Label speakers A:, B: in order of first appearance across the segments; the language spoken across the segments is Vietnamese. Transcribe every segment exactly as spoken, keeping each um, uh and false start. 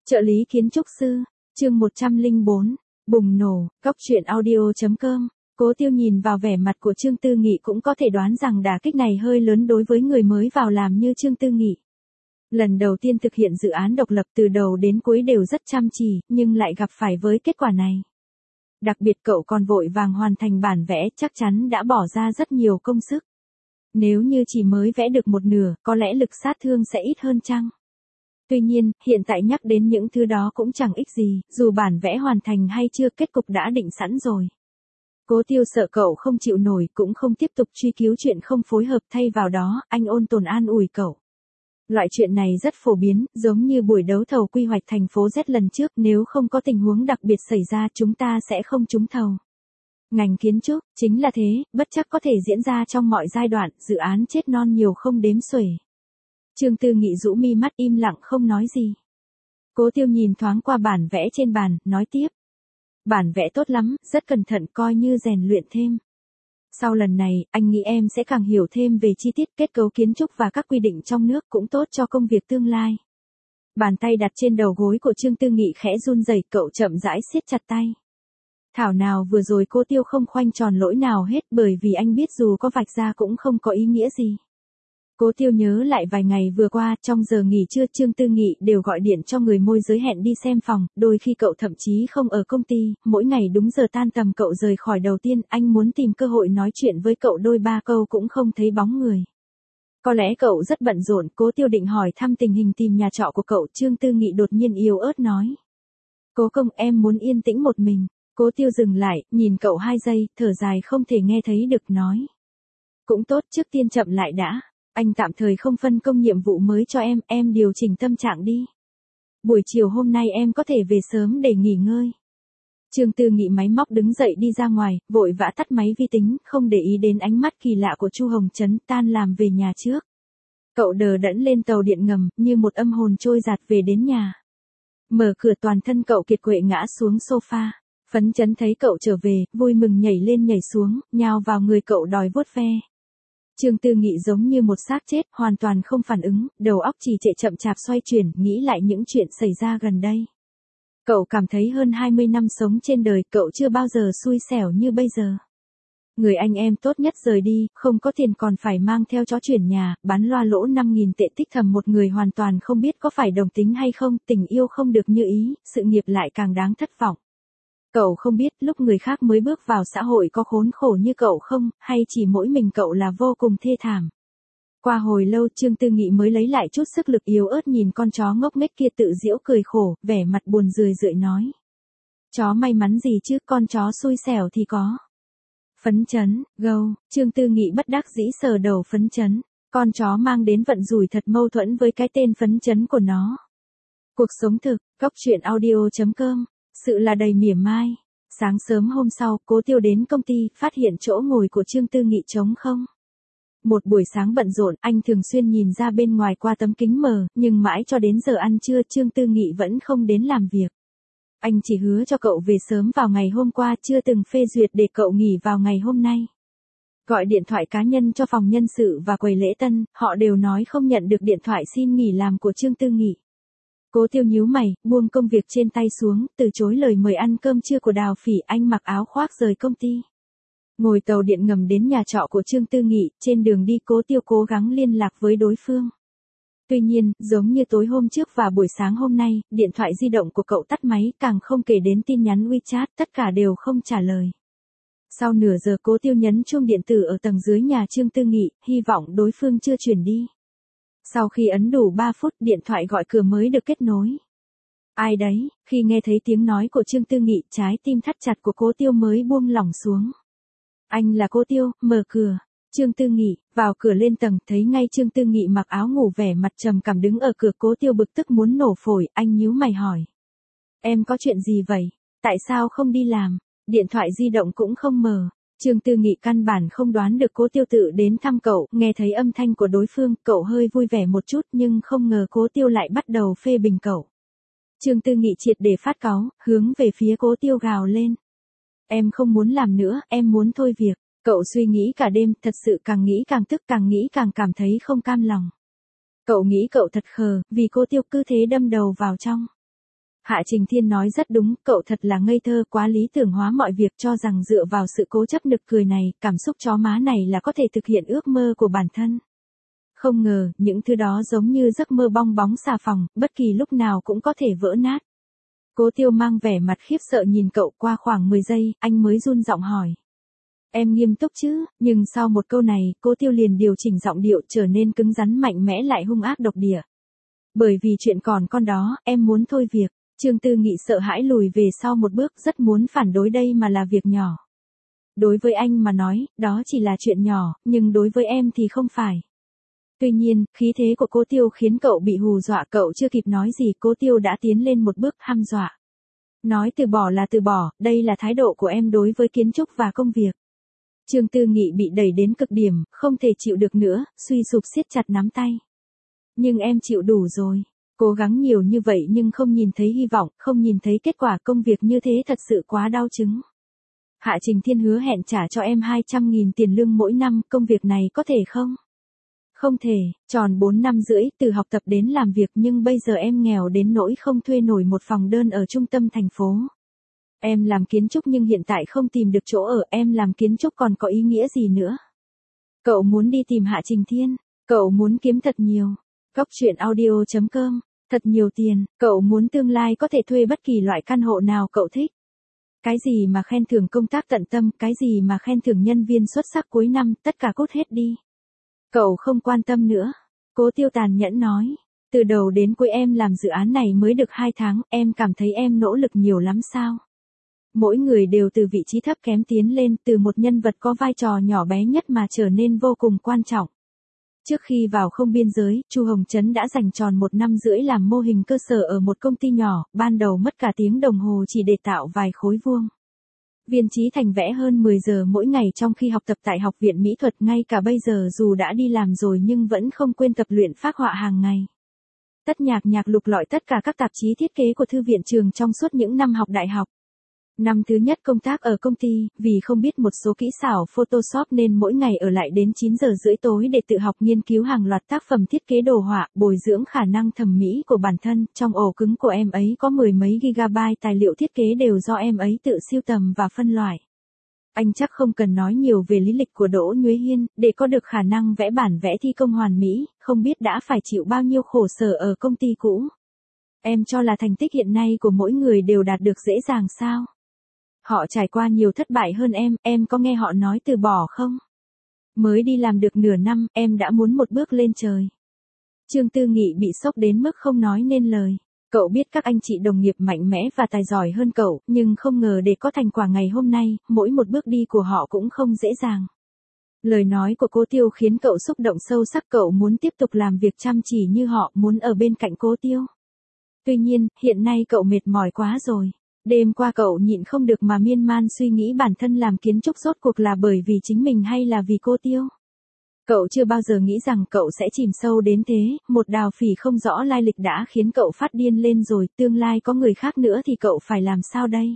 A: Trợ lý kiến trúc sư, chương một trăm lẻ bốn, bùng nổ, góc truyện audio.com. Cố Tiêu nhìn vào vẻ mặt của Trương Tư Nghị cũng có thể đoán rằng đả kích này hơi lớn đối với người mới vào làm như Trương Tư Nghị. Lần đầu tiên thực hiện dự án độc lập từ đầu đến cuối đều rất chăm chỉ, nhưng lại gặp phải với kết quả này. Đặc biệt cậu còn vội vàng hoàn thành bản vẽ, chắc chắn đã bỏ ra rất nhiều công sức. Nếu như chỉ mới vẽ được một nửa, có lẽ lực sát thương sẽ ít hơn chăng? Tuy nhiên, hiện tại nhắc đến những thứ đó cũng chẳng ích gì, dù bản vẽ hoàn thành hay chưa, kết cục đã định sẵn rồi. Cố Tiêu sợ cậu không chịu nổi, cũng không tiếp tục truy cứu chuyện không phối hợp, thay vào đó, anh ôn tồn an ủi cậu. Loại chuyện này rất phổ biến, giống như buổi đấu thầu quy hoạch thành phố Z lần trước, nếu không có tình huống đặc biệt xảy ra chúng ta sẽ không trúng thầu. Ngành kiến trúc, chính là thế, bất chắc có thể diễn ra trong mọi giai đoạn, dự án chết non nhiều không đếm xuể. Trương Tư Nghị rũ mi mắt im lặng không nói gì. Cố Tiêu nhìn thoáng qua bản vẽ trên bàn, nói tiếp. Bản vẽ tốt lắm, rất cẩn thận, coi như rèn luyện thêm. Sau lần này, anh nghĩ em sẽ càng hiểu thêm về chi tiết kết cấu kiến trúc và các quy định trong nước, cũng tốt cho công việc tương lai. Bàn tay đặt trên đầu gối của Trương Tư Nghị khẽ run rẩy, cậu chậm rãi siết chặt tay. Thảo nào vừa rồi Cố Tiêu không khoanh tròn lỗi nào hết, bởi vì anh biết dù có vạch ra cũng không có ý nghĩa gì. Cố Tiêu nhớ lại vài ngày vừa qua, trong giờ nghỉ trưa Trương Tư Nghị đều gọi điện cho người môi giới hẹn đi xem phòng, đôi khi cậu thậm chí không ở công ty, mỗi ngày đúng giờ tan tầm cậu rời khỏi đầu tiên, anh muốn tìm cơ hội nói chuyện với cậu đôi ba câu cũng không thấy bóng người. Có lẽ cậu rất bận rộn, Cố Tiêu định hỏi thăm tình hình tìm nhà trọ của cậu, Trương Tư Nghị đột nhiên yếu ớt nói. Cố công, em muốn yên tĩnh một mình. Cố Tiêu dừng lại, nhìn cậu hai giây, thở dài không thể nghe thấy được nói. Cũng tốt, trước tiên chậm lại đã. Anh tạm thời không phân công nhiệm vụ mới cho em, em điều chỉnh tâm trạng đi. Buổi chiều hôm nay em có thể về sớm để nghỉ ngơi. Trương Tư Nghị máy móc đứng dậy đi ra ngoài, vội vã tắt máy vi tính, không để ý đến ánh mắt kỳ lạ của Chu Hồng Trấn, tan làm về nhà trước. Cậu đờ đẫn lên tàu điện ngầm, như một âm hồn trôi giạt về đến nhà. Mở cửa toàn thân cậu kiệt quệ ngã xuống sofa. Phấn chấn thấy cậu trở về, vui mừng nhảy lên nhảy xuống, nhào vào người cậu đòi vuốt ve. Trương Tư Nghị giống như một xác chết, hoàn toàn không phản ứng, đầu óc trì trệ chậm chạp xoay chuyển, nghĩ lại những chuyện xảy ra gần đây. Cậu cảm thấy hơn hai mươi năm sống trên đời, cậu chưa bao giờ xui xẻo như bây giờ. Người anh em tốt nhất rời đi, không có tiền còn phải mang theo chó chuyển nhà, bán loa lỗ năm nghìn tệ, tích thầm một người hoàn toàn không biết có phải đồng tính hay không, tình yêu không được như ý, sự nghiệp lại càng đáng thất vọng. Cậu không biết lúc người khác mới bước vào xã hội có khốn khổ như cậu không, hay chỉ mỗi mình cậu là vô cùng thê thảm. Qua hồi lâu Trương Tư Nghị mới lấy lại chút sức lực, yếu ớt nhìn con chó ngốc nghếch kia tự giễu cười khổ, vẻ mặt buồn rười rượi nói. Chó may mắn gì chứ, con chó xui xẻo thì có. Phấn chấn, gâu, Trương Tư Nghị bất đắc dĩ sờ đầu phấn chấn. Con chó mang đến vận rủi thật mâu thuẫn với cái tên phấn chấn của nó. Cuộc sống thực, góc truyện audio.com. Sự là đầy mỉa mai. Sáng sớm hôm sau, Cố Tiêu đến công ty, phát hiện chỗ ngồi của Trương Tư Nghị trống không. Một buổi sáng bận rộn, anh thường xuyên nhìn ra bên ngoài qua tấm kính mờ, nhưng mãi cho đến giờ ăn trưa Trương Tư Nghị vẫn không đến làm việc. Anh chỉ hứa cho cậu về sớm vào ngày hôm qua, chưa từng phê duyệt để cậu nghỉ vào ngày hôm nay. Gọi điện thoại cá nhân cho phòng nhân sự và quầy lễ tân, họ đều nói không nhận được điện thoại xin nghỉ làm của Trương Tư Nghị. Cố Tiêu nhíu mày, buông công việc trên tay xuống, từ chối lời mời ăn cơm trưa của Đào Phỉ, anh mặc áo khoác rời công ty. Ngồi tàu điện ngầm đến nhà trọ của Trương Tư Nghị, trên đường đi Cố Tiêu cố gắng liên lạc với đối phương. Tuy nhiên, giống như tối hôm trước và buổi sáng hôm nay, điện thoại di động của cậu tắt máy, càng không kể đến tin nhắn WeChat, tất cả đều không trả lời. Sau nửa giờ Cố Tiêu nhấn chuông điện tử ở tầng dưới nhà Trương Tư Nghị, hy vọng đối phương chưa chuyển đi. Sau khi ấn đủ ba phút, điện thoại gọi cửa mới được kết nối. Ai đấy? Khi nghe thấy tiếng nói của Trương Tư Nghị, trái tim thắt chặt của Cố Tiêu mới buông lỏng xuống. Anh là Cố Tiêu, mở cửa. Trương Tư Nghị, vào cửa lên tầng, thấy ngay Trương Tư Nghị mặc áo ngủ vẻ mặt trầm cảm đứng ở cửa. Cố Tiêu bực tức muốn nổ phổi, anh nhíu mày hỏi. Em có chuyện gì vậy? Tại sao không đi làm? Điện thoại di động cũng không mở. Trương Tư Nghị căn bản không đoán được Cố Tiêu tự đến thăm cậu, nghe thấy âm thanh của đối phương, cậu hơi vui vẻ một chút nhưng không ngờ Cố Tiêu lại bắt đầu phê bình cậu. Trương Tư Nghị triệt để phát cáu, hướng về phía Cố Tiêu gào lên. Em không muốn làm nữa, em muốn thôi việc. Cậu suy nghĩ cả đêm, thật sự càng nghĩ càng tức, càng nghĩ càng cảm thấy không cam lòng. Cậu nghĩ cậu thật khờ, vì Cố Tiêu cứ thế đâm đầu vào trong. Hạ Trình Thiên nói rất đúng, cậu thật là ngây thơ, quá lý tưởng hóa mọi việc, cho rằng dựa vào sự cố chấp nực cười này, cảm xúc chó má này là có thể thực hiện ước mơ của bản thân. Không ngờ, những thứ đó giống như giấc mơ bong bóng xà phòng, bất kỳ lúc nào cũng có thể vỡ nát. Cố Tiêu mang vẻ mặt khiếp sợ nhìn cậu, qua khoảng mười giây, anh mới run giọng hỏi. Em nghiêm túc chứ? Nhưng sau một câu này, Cố Tiêu liền điều chỉnh giọng điệu trở nên cứng rắn mạnh mẽ lại hung ác độc địa. Bởi vì chuyện còn con đó, em muốn thôi việc. Trương Tư Nghị sợ hãi lùi về sau một bước, rất muốn phản đối đây mà là việc nhỏ. Đối với anh mà nói, đó chỉ là chuyện nhỏ, nhưng đối với em thì không phải. Tuy nhiên, khí thế của Cố Tiêu khiến cậu bị hù dọa, cậu chưa kịp nói gì, Cố Tiêu đã tiến lên một bước hăm dọa. Nói từ bỏ là từ bỏ, đây là thái độ của em đối với kiến trúc và công việc. Trương Tư Nghị bị đẩy đến cực điểm, không thể chịu được nữa, suy sụp siết chặt nắm tay. Nhưng em chịu đủ rồi. Cố gắng nhiều như vậy nhưng không nhìn thấy hy vọng, không nhìn thấy kết quả, công việc như thế thật sự quá đau chứng. Hạ Trình Thiên hứa hẹn trả cho em hai trăm nghìn tiền lương mỗi năm, công việc này có thể không? Không thể, tròn bốn năm rưỡi, từ học tập đến làm việc, nhưng bây giờ em nghèo đến nỗi không thuê nổi một phòng đơn ở trung tâm thành phố. Em làm kiến trúc nhưng hiện tại không tìm được chỗ ở, em làm kiến trúc còn có ý nghĩa gì nữa? Cậu muốn đi tìm Hạ Trình Thiên, cậu muốn kiếm thật nhiều. Cóc truyện audio chấm com, thật nhiều tiền, cậu muốn tương lai có thể thuê bất kỳ loại căn hộ nào cậu thích. Cái gì mà khen thưởng công tác tận tâm, cái gì mà khen thưởng nhân viên xuất sắc cuối năm, tất cả cút hết đi. Cậu không quan tâm nữa. Cố Tiêu tàn nhẫn nói. Từ đầu đến cuối em làm dự án này mới được hai tháng, em cảm thấy em nỗ lực nhiều lắm sao? Mỗi người đều từ vị trí thấp kém tiến lên, từ một nhân vật có vai trò nhỏ bé nhất mà trở nên vô cùng quan trọng. Trước khi vào không biên giới, Chu Hồng Trấn đã dành tròn một năm rưỡi làm mô hình cơ sở ở một công ty nhỏ, ban đầu mất cả tiếng đồng hồ chỉ để tạo vài khối vuông. Viên Chí Thành vẽ hơn mười giờ mỗi ngày trong khi học tập tại Học viện Mỹ thuật, ngay cả bây giờ dù đã đi làm rồi nhưng vẫn không quên tập luyện phác họa hàng ngày. Tất Nhạc Nhạc lục lọi tất cả các tạp chí thiết kế của thư viện trường trong suốt những năm học đại học. Năm thứ nhất công tác ở công ty, vì không biết một số kỹ xảo Photoshop nên mỗi ngày ở lại đến chín giờ rưỡi tối để tự học nghiên cứu hàng loạt tác phẩm thiết kế đồ họa, bồi dưỡng khả năng thẩm mỹ của bản thân. Trong ổ cứng của em ấy có mười mấy gigabyte tài liệu thiết kế đều do em ấy tự sưu tầm và phân loại. Anh chắc không cần nói nhiều về lý lịch của Đỗ Nhuế Hiên, để có được khả năng vẽ bản vẽ thi công hoàn mỹ, không biết đã phải chịu bao nhiêu khổ sở ở công ty cũ. Em cho là thành tích hiện nay của mỗi người đều đạt được dễ dàng sao? Họ trải qua nhiều thất bại hơn em, em có nghe họ nói từ bỏ không? Mới đi làm được nửa năm, em đã muốn một bước lên trời. Trương Tư Nghị bị sốc đến mức không nói nên lời. Cậu biết các anh chị đồng nghiệp mạnh mẽ và tài giỏi hơn cậu, nhưng không ngờ để có thành quả ngày hôm nay, mỗi một bước đi của họ cũng không dễ dàng. Lời nói của Cố Tiêu khiến cậu xúc động sâu sắc, cậu muốn tiếp tục làm việc chăm chỉ như họ, muốn ở bên cạnh Cố Tiêu. Tuy nhiên, hiện nay cậu mệt mỏi quá rồi. Đêm qua cậu nhịn không được mà miên man suy nghĩ bản thân làm kiến trúc rốt cuộc là bởi vì chính mình hay là vì Cố Tiêu. Cậu chưa bao giờ nghĩ rằng cậu sẽ chìm sâu đến thế, một Đào Phỉ không rõ lai lịch đã khiến cậu phát điên lên rồi, tương lai có người khác nữa thì cậu phải làm sao đây?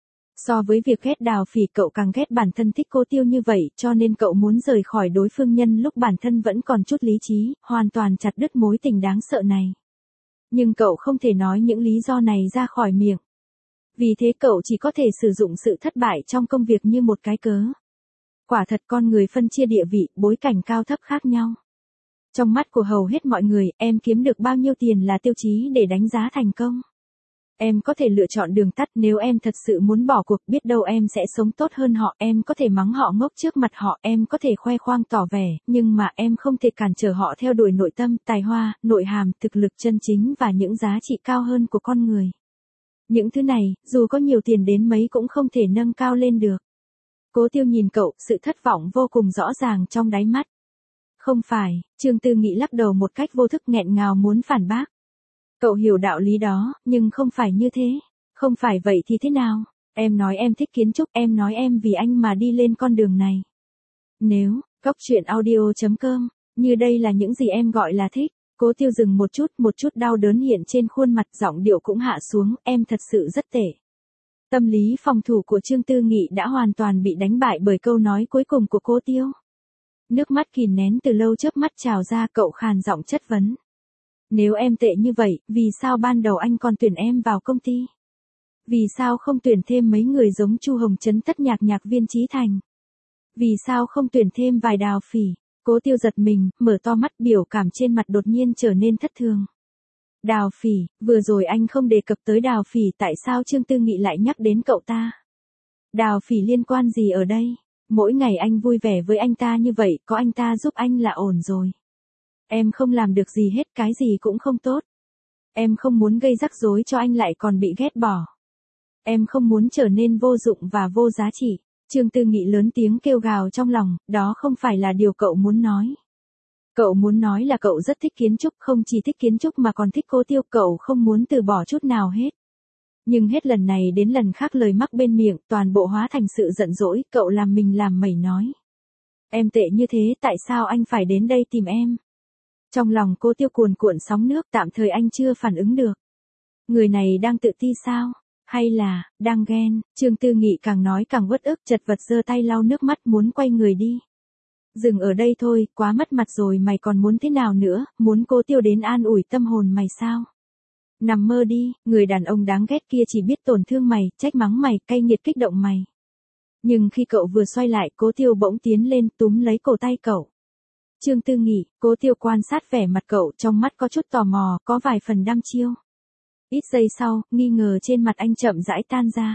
A: So với việc ghét Đào Phỉ, cậu càng ghét bản thân thích Cố Tiêu như vậy, cho nên cậu muốn rời khỏi đối phương nhân lúc bản thân vẫn còn chút lý trí, hoàn toàn chặt đứt mối tình đáng sợ này. Nhưng cậu không thể nói những lý do này ra khỏi miệng. Vì thế cậu chỉ có thể sử dụng sự thất bại trong công việc như một cái cớ. Quả thật con người phân chia địa vị, bối cảnh cao thấp khác nhau. Trong mắt của hầu hết mọi người, em kiếm được bao nhiêu tiền là tiêu chí để đánh giá thành công. Em có thể lựa chọn đường tắt, nếu em thật sự muốn bỏ cuộc, biết đâu em sẽ sống tốt hơn họ, em có thể mắng họ ngốc trước mặt họ, em có thể khoe khoang tỏ vẻ, nhưng mà em không thể cản trở họ theo đuổi nội tâm, tài hoa, nội hàm, thực lực chân chính và những giá trị cao hơn của con người. Những thứ này, dù có nhiều tiền đến mấy cũng không thể nâng cao lên được. Cố Tiêu nhìn cậu, sự thất vọng vô cùng rõ ràng trong đáy mắt. Không phải, Trương Tư Nghị lắc đầu một cách vô thức nghẹn ngào muốn phản bác. Cậu hiểu đạo lý đó, nhưng không phải như thế. Không phải vậy thì thế nào? Em nói em thích kiến trúc, em nói em vì anh mà đi lên con đường này. Nếu, cóc truyện audio chấm com, như đây là những gì em gọi là thích. Cố Tiêu dừng một chút, một chút đau đớn hiện trên khuôn mặt, giọng điệu cũng hạ xuống, em thật sự rất tệ. Tâm lý phòng thủ của Trương Tư Nghị đã hoàn toàn bị đánh bại bởi câu nói cuối cùng của Cố Tiêu. Nước mắt kìm nén từ lâu chớp mắt trào ra, cậu khàn giọng chất vấn. Nếu em tệ như vậy, vì sao ban đầu anh còn tuyển em vào công ty? Vì sao không tuyển thêm mấy người giống Chu Hồng Trấn Tất Nhạc Nhạc Viên Chí Thành? Vì sao không tuyển thêm vài Đào Phỉ? Cố Tiêu giật mình, mở to mắt, biểu cảm trên mặt đột nhiên trở nên thất thường. Đào Phỉ, vừa rồi anh không đề cập tới Đào Phỉ, tại sao Trương Tư Nghị lại nhắc đến cậu ta? Đào Phỉ liên quan gì ở đây? Mỗi ngày anh vui vẻ với anh ta như vậy, có anh ta giúp anh là ổn rồi. Em không làm được gì hết, cái gì cũng không tốt. Em không muốn gây rắc rối cho anh lại còn bị ghét bỏ. Em không muốn trở nên vô dụng và vô giá trị. Trương Tư Nghị lớn tiếng kêu gào trong lòng, đó không phải là điều cậu muốn nói. Cậu muốn nói là cậu rất thích kiến trúc, không chỉ thích kiến trúc mà còn thích Cố Tiêu, cậu không muốn từ bỏ chút nào hết. Nhưng hết lần này đến lần khác lời mắc bên miệng, toàn bộ hóa thành sự giận dỗi, cậu làm mình làm mẩy nói. Em tệ như thế, tại sao anh phải đến đây tìm em? Trong lòng Cố Tiêu cuồn cuộn sóng nước, tạm thời anh chưa phản ứng được. Người này đang tự ti sao? Hay là, đang ghen? Trương Tư Nghị càng nói càng uất ức, chật vật giơ tay lau nước mắt muốn quay người đi. Dừng ở đây thôi, quá mất mặt rồi, mày còn muốn thế nào nữa, muốn Cố Tiêu đến an ủi tâm hồn mày sao? Nằm mơ đi, người đàn ông đáng ghét kia chỉ biết tổn thương mày, trách mắng mày, cay nghiệt kích động mày. Nhưng khi cậu vừa xoay lại, Cố Tiêu bỗng tiến lên túm lấy cổ tay cậu. Trương Tư Nghị, Cố Tiêu quan sát vẻ mặt cậu, trong mắt có chút tò mò, có vài phần đăm chiêu. Ít giây sau, nghi ngờ trên mặt anh chậm rãi tan ra.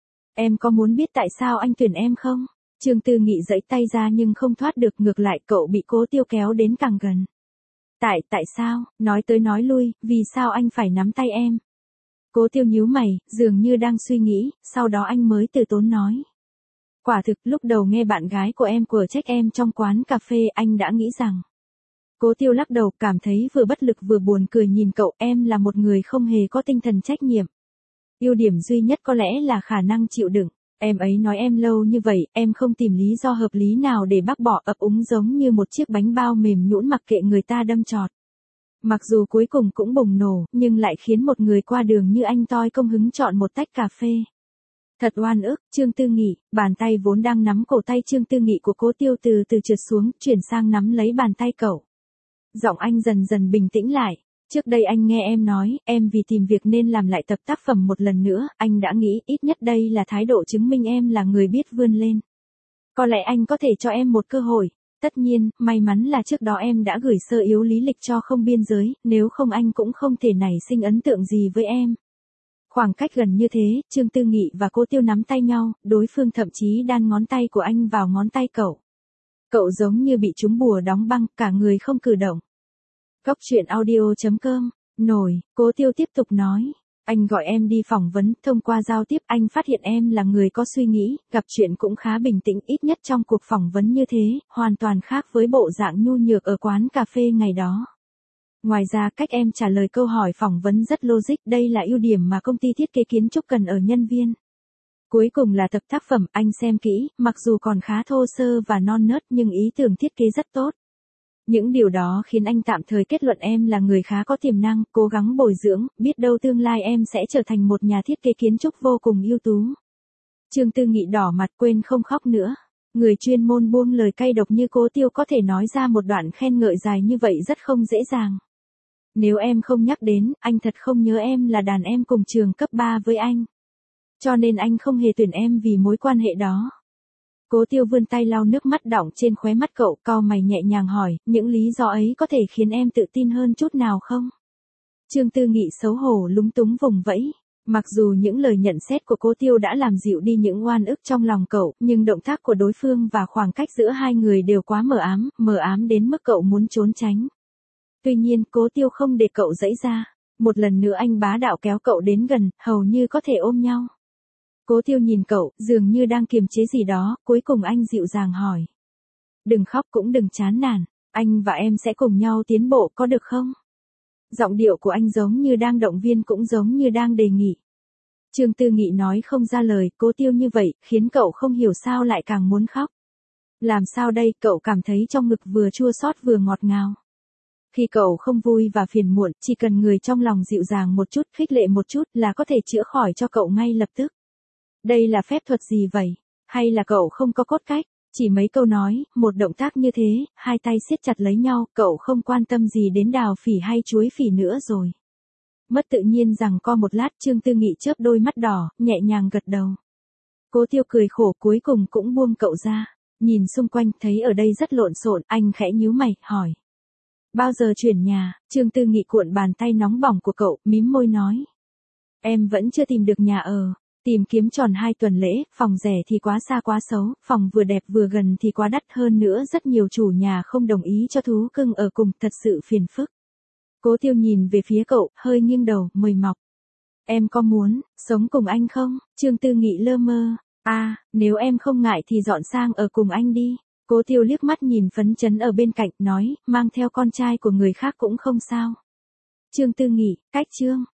A: Em có muốn biết tại sao anh tuyển em không? Trương Tư Nghị giãy tay ra nhưng không thoát được, ngược lại cậu bị Cố Tiêu kéo đến càng gần. Tại, tại sao, nói tới nói lui, vì sao anh phải nắm tay em? Cố Tiêu nhíu mày, dường như đang suy nghĩ, sau đó anh mới từ tốn nói. Quả thực, lúc đầu nghe bạn gái của em của trách em trong quán cà phê, anh đã nghĩ rằng. Cố Tiêu lắc đầu, cảm thấy vừa bất lực vừa buồn cười nhìn cậu, em là một người không hề có tinh thần trách nhiệm. Ưu điểm duy nhất có lẽ là khả năng chịu đựng. Em ấy nói em lâu như vậy, em không tìm lý do hợp lý nào để bác bỏ, ấp úng giống như một chiếc bánh bao mềm nhũn mặc kệ người ta đâm chọt. Mặc dù cuối cùng cũng bùng nổ, nhưng lại khiến một người qua đường như anh toi công hứng chọn một tách cà phê. Thật oan ức, Trương Tư Nghị, bàn tay vốn đang nắm cổ tay Trương Tư Nghị của Cố Tiêu từ từ trượt xuống, chuyển sang nắm lấy bàn tay cậu. Giọng anh dần dần bình tĩnh lại. Trước đây anh nghe em nói, em vì tìm việc nên làm lại tập tác phẩm một lần nữa, anh đã nghĩ ít nhất đây là thái độ chứng minh em là người biết vươn lên. Có lẽ anh có thể cho em một cơ hội. Tất nhiên, may mắn là trước đó em đã gửi sơ yếu lý lịch cho Không Biên Giới, nếu không anh cũng không thể nảy sinh ấn tượng gì với em. Khoảng cách gần như thế, Trương Tư Nghị và Cố Tiêu nắm tay nhau, đối phương thậm chí đan ngón tay của anh vào ngón tay cậu. Cậu giống như bị trúng bùa đóng băng, cả người không cử động. Góc truyện audio chấm com, nổi, Cố Tiêu tiếp tục nói. Anh gọi em đi phỏng vấn, thông qua giao tiếp anh phát hiện em là người có suy nghĩ, gặp chuyện cũng khá bình tĩnh, ít nhất trong cuộc phỏng vấn như thế, hoàn toàn khác với bộ dạng nhu nhược ở quán cà phê ngày đó. Ngoài ra cách em trả lời câu hỏi phỏng vấn rất logic, đây là ưu điểm mà công ty thiết kế kiến trúc cần ở nhân viên. Cuối cùng là tập tác phẩm, anh xem kỹ, mặc dù còn khá thô sơ và non nớt nhưng ý tưởng thiết kế rất tốt. Những điều đó khiến anh tạm thời kết luận em là người khá có tiềm năng, cố gắng bồi dưỡng, biết đâu tương lai em sẽ trở thành một nhà thiết kế kiến trúc vô cùng ưu tú. Trương Tư Nghị đỏ mặt, quên không khóc nữa. Người chuyên môn buông lời cay độc như Cố Tiêu có thể nói ra một đoạn khen ngợi dài như vậy rất không dễ dàng. Nếu em không nhắc đến, anh thật không nhớ em là đàn em cùng trường cấp ba với anh. Cho nên anh không hề tuyển em vì mối quan hệ đó. Cố Tiêu vươn tay lau nước mắt đọng trên khóe mắt cậu, cau mày nhẹ nhàng hỏi, những lý do ấy có thể khiến em tự tin hơn chút nào không? Trương Tư Nghị xấu hổ lúng túng vùng vẫy. Mặc dù những lời nhận xét của Cố Tiêu đã làm dịu đi những oan ức trong lòng cậu, nhưng động tác của đối phương và khoảng cách giữa hai người đều quá mờ ám, mờ ám đến mức cậu muốn trốn tránh. Tuy nhiên, Cố Tiêu không để cậu giãy ra. Một lần nữa anh bá đạo kéo cậu đến gần, hầu như có thể ôm nhau. Cố Tiêu nhìn cậu, dường như đang kiềm chế gì đó, cuối cùng anh dịu dàng hỏi. Đừng khóc cũng đừng chán nản, anh và em sẽ cùng nhau tiến bộ có được không? Giọng điệu của anh giống như đang động viên cũng giống như đang đề nghị. Trương Tư Nghị nói không ra lời, Cố Tiêu như vậy, khiến cậu không hiểu sao lại càng muốn khóc. Làm sao đây, cậu cảm thấy trong ngực vừa chua xót vừa ngọt ngào. Khi cậu không vui và phiền muộn, chỉ cần người trong lòng dịu dàng một chút, khích lệ một chút là có thể chữa khỏi cho cậu ngay lập tức. Đây là phép thuật gì vậy? Hay là cậu không có cốt cách? Chỉ mấy câu nói, một động tác như thế, hai tay siết chặt lấy nhau, cậu không quan tâm gì đến đào phỉ hay chuối phỉ nữa rồi. Mất tự nhiên rằng co một lát, Trương Tư Nghị chớp đôi mắt đỏ, nhẹ nhàng gật đầu. Cố Tiêu cười khổ cuối cùng cũng buông cậu ra. Nhìn xung quanh thấy ở đây rất lộn xộn, anh khẽ nhíu mày, hỏi. Bao giờ chuyển nhà? Trương Tư Nghị cuộn bàn tay nóng bỏng của cậu, mím môi nói. Em vẫn chưa tìm được nhà ở. Tìm kiếm tròn hai tuần lễ, phòng rẻ thì quá xa quá xấu, phòng vừa đẹp vừa gần thì quá đắt, hơn nữa rất nhiều chủ nhà không đồng ý cho thú cưng ở cùng, thật sự phiền phức. Cố Tiêu nhìn về phía cậu, hơi nghiêng đầu, mời mọc. Em có muốn sống cùng anh không? Trương Tư Nghị lơ mơ. À, nếu em không ngại thì dọn sang ở cùng anh đi. Cố Tiêu liếc mắt nhìn phấn chấn ở bên cạnh, nói, mang theo con trai của người khác cũng không sao. Trương Tư Nghị, cách Trương.